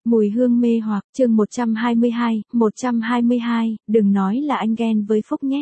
Mùi hương mê hoặc, chương 122, đừng nói là anh ghen với Phúc nhé.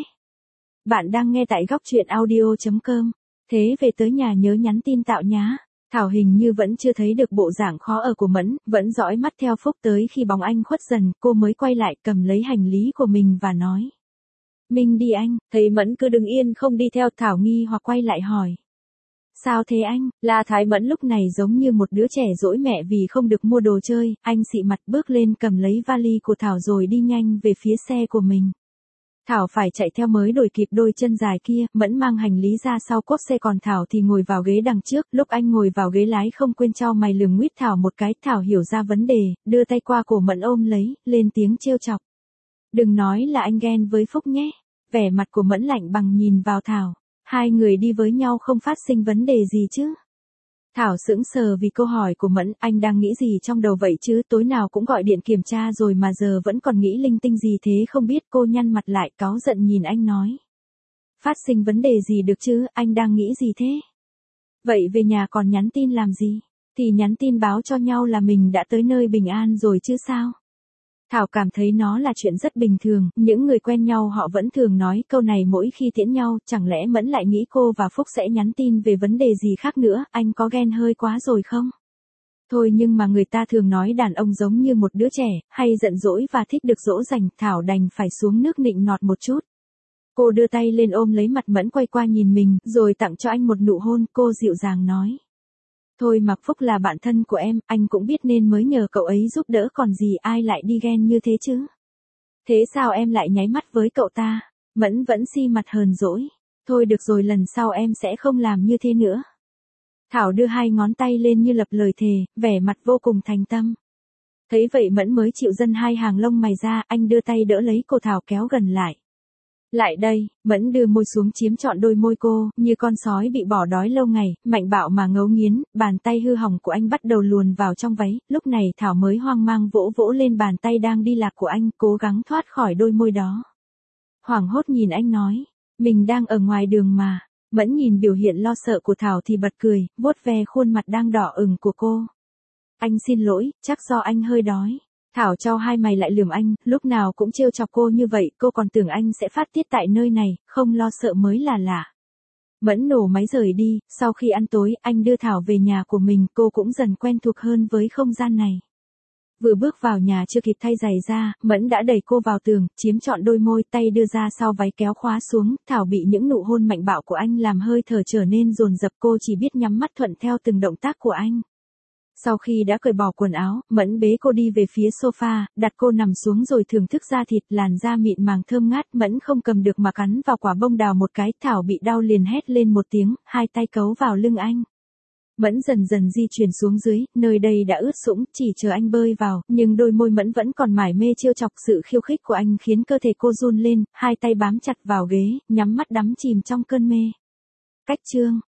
Bạn đang nghe tại góc truyện audio.com. Thế về tới nhà nhớ nhắn tin tạo nhá. Thảo hình như vẫn chưa thấy được bộ dạng khó ở của Mẫn, vẫn dõi mắt theo Phúc tới khi bóng anh khuất dần, cô mới quay lại cầm lấy hành lý của mình và nói. Mình đi anh, thấy Mẫn cứ đứng yên không đi theo. Thảo nghi hoặc quay lại hỏi. Sao thế anh? La Thái Mẫn lúc này giống như một đứa trẻ dỗi mẹ vì không được mua đồ chơi, anh xị mặt bước lên cầm lấy vali của Thảo rồi đi nhanh về phía xe của mình. Thảo phải chạy theo mới đuổi kịp đôi chân dài kia. Mẫn mang hành lý ra sau cốp xe còn Thảo thì ngồi vào ghế đằng trước. Lúc anh ngồi vào ghế lái không quên chau mày lườm nguýt Thảo một cái. Thảo hiểu ra vấn đề, đưa tay qua cổ Mẫn ôm lấy, lên tiếng trêu chọc. Đừng nói là anh ghen với Phúc nhé. Vẻ mặt của Mẫn lạnh bằng nhìn vào Thảo. Hai người đi với nhau không phát sinh vấn đề gì chứ? Thảo sững sờ vì câu hỏi của Mẫn, anh đang nghĩ gì trong đầu vậy chứ, tối nào cũng gọi điện kiểm tra rồi mà giờ vẫn còn nghĩ linh tinh gì thế không biết. Cô nhăn mặt lại cáu giận nhìn anh nói. Phát sinh vấn đề gì được chứ, anh đang nghĩ gì thế? Vậy về nhà còn nhắn tin làm gì? Thì nhắn tin báo cho nhau là mình đã tới nơi bình an rồi chứ sao? Thảo cảm thấy nó là chuyện rất bình thường, những người quen nhau họ vẫn thường nói câu này mỗi khi tiễn nhau, chẳng lẽ Mẫn lại nghĩ cô và Phúc sẽ nhắn tin về vấn đề gì khác nữa, anh có ghen hơi quá rồi không? Thôi nhưng mà người ta thường nói đàn ông giống như một đứa trẻ, hay giận dỗi và thích được dỗ dành, Thảo đành phải xuống nước nịnh nọt một chút. Cô đưa tay lên ôm lấy mặt Mẫn quay qua nhìn mình, rồi tặng cho anh một nụ hôn, cô dịu dàng nói. Thôi mà Phúc là bạn thân của em, anh cũng biết nên mới nhờ cậu ấy giúp đỡ còn gì ai lại đi ghen như thế chứ. Thế sao em lại nháy mắt với cậu ta? Mẫn vẫn si mặt hờn dỗi. Thôi được rồi lần sau em sẽ không làm như thế nữa. Thảo đưa hai ngón tay lên như lập lời thề, vẻ mặt vô cùng thành tâm. Thấy vậy Mẫn mới chịu dâng hai hàng lông mày ra, anh đưa tay đỡ lấy cô Thảo kéo gần lại. Lại đây, Mẫn đưa môi xuống chiếm trọn đôi môi cô, như con sói bị bỏ đói lâu ngày, mạnh bạo mà ngấu nghiến, bàn tay hư hỏng của anh bắt đầu luồn vào trong váy, lúc này Thảo mới hoang mang vỗ vỗ lên bàn tay đang đi lạc của anh, cố gắng thoát khỏi đôi môi đó. Hoảng hốt nhìn anh nói, mình đang ở ngoài đường mà. Mẫn nhìn biểu hiện lo sợ của Thảo thì bật cười, vuốt ve khuôn mặt đang đỏ ửng của cô. Anh xin lỗi, chắc do anh hơi đói. Thảo chau hai mày lại lườm anh, lúc nào cũng trêu chọc cô như vậy, cô còn tưởng anh sẽ phát tiết tại nơi này, không lo sợ mới là lạ. Mẫn nổ máy rời đi, sau khi ăn tối, anh đưa Thảo về nhà của mình, cô cũng dần quen thuộc hơn với không gian này. Vừa bước vào nhà chưa kịp thay giày ra, Mẫn đã đẩy cô vào tường, chiếm trọn đôi môi, tay đưa ra sau váy kéo khóa xuống, Thảo bị những nụ hôn mạnh bạo của anh làm hơi thở trở nên dồn dập, cô chỉ biết nhắm mắt thuận theo từng động tác của anh. Sau khi đã cởi bỏ quần áo, Mẫn bế cô đi về phía sofa, đặt cô nằm xuống rồi thưởng thức da thịt, làn da mịn màng thơm ngát, Mẫn không cầm được mà cắn vào quả bông đào một cái, Thảo bị đau liền hét lên một tiếng, hai tay cấu vào lưng anh. Mẫn dần dần di chuyển xuống dưới, nơi đây đã ướt sũng, chỉ chờ anh bơi vào, nhưng đôi môi Mẫn vẫn còn mải mê trêu chọc, sự khiêu khích của anh khiến cơ thể cô run lên, hai tay bám chặt vào ghế, nhắm mắt đắm chìm trong cơn mê. Cách chương